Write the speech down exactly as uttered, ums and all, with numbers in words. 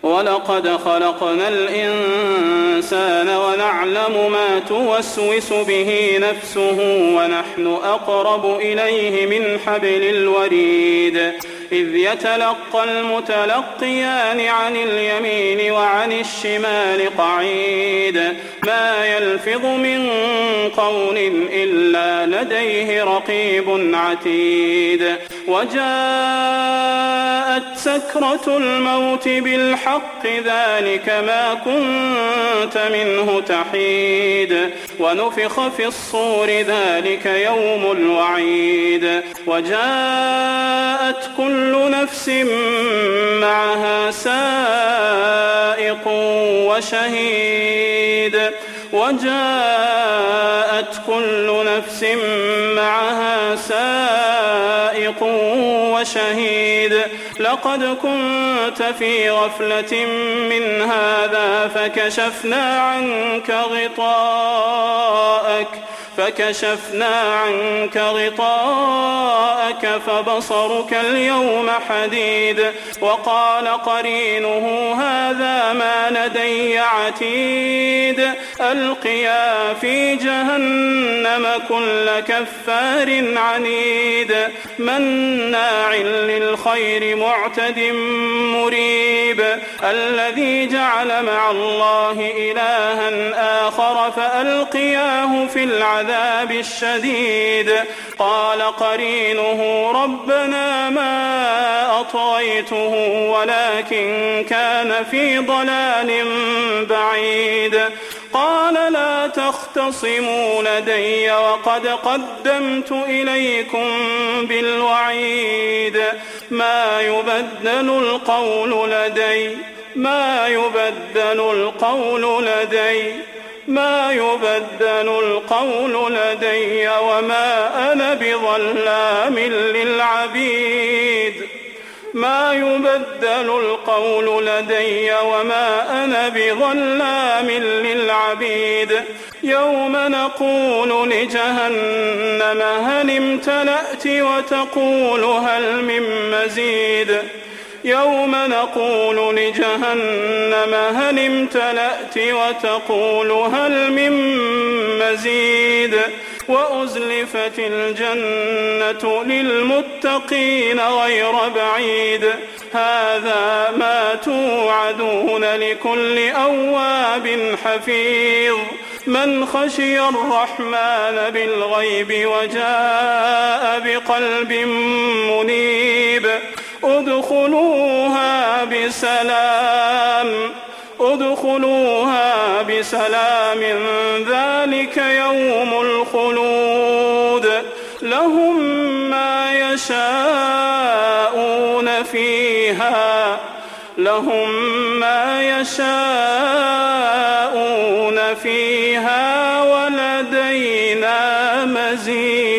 ولقد خلقنا الإنسان ونعلم ما توسوس به نفسه ونحن أقرب إليه من حبل الوريد إذ يتلقى المتلقيان عن اليمين وعن الشمال قعيد ما يلفظ من قول إلا لديه رقيب عتيد وجاءت سكرة الموت بالحق ذلك ما كنت منه تحيد ونفخ في الصور ذلك يوم الوعيد وجاءت كل نفس معها سائق وشهيد وجاءت كل نفس معها سائق وشهيد لقد كنت في غفلة من هذا فكشفنا عنك غطاءك فكشفنا عنك غطاءك فبصرك اليوم حديد وقال قرينه هذا ما لدي عتيد ألقيا في جهنم كل كفار عنيد مناع للخير معتد مريب الذي جعل مع الله إلها آخر فألقياه في العذاب العذاب الشديد قال قرينه ربنا ما أطغيته ولكن كان في ضلال بعيد قال لا تختصموا لدي وقد قدمت إليكم بالوعيد ما يبدل القول لدي ما يبدل القول لدي ما يبدل القول لدي وما أنا بظلام للعبيد ما يبدل القول لدي وما أنا بظلام للعبيد يوم نقول لجهنم هل امتلأت وتقول هل من مزيد يوم نقول لجهنم هل امتلأت وتقول هل من مزيد وأزلفت الجنة للمتقين غير بعيد هذا ما توعدون لكل أواب حفيظ من خشي الرحمن بالغيب وجاء بقلب منيب ادخلوها بسلام ادخلوها بسلام ذلك يوم الخلود لهم ما يشاءون فيها لهم ما يشاءون فيها ولدينا مزيد.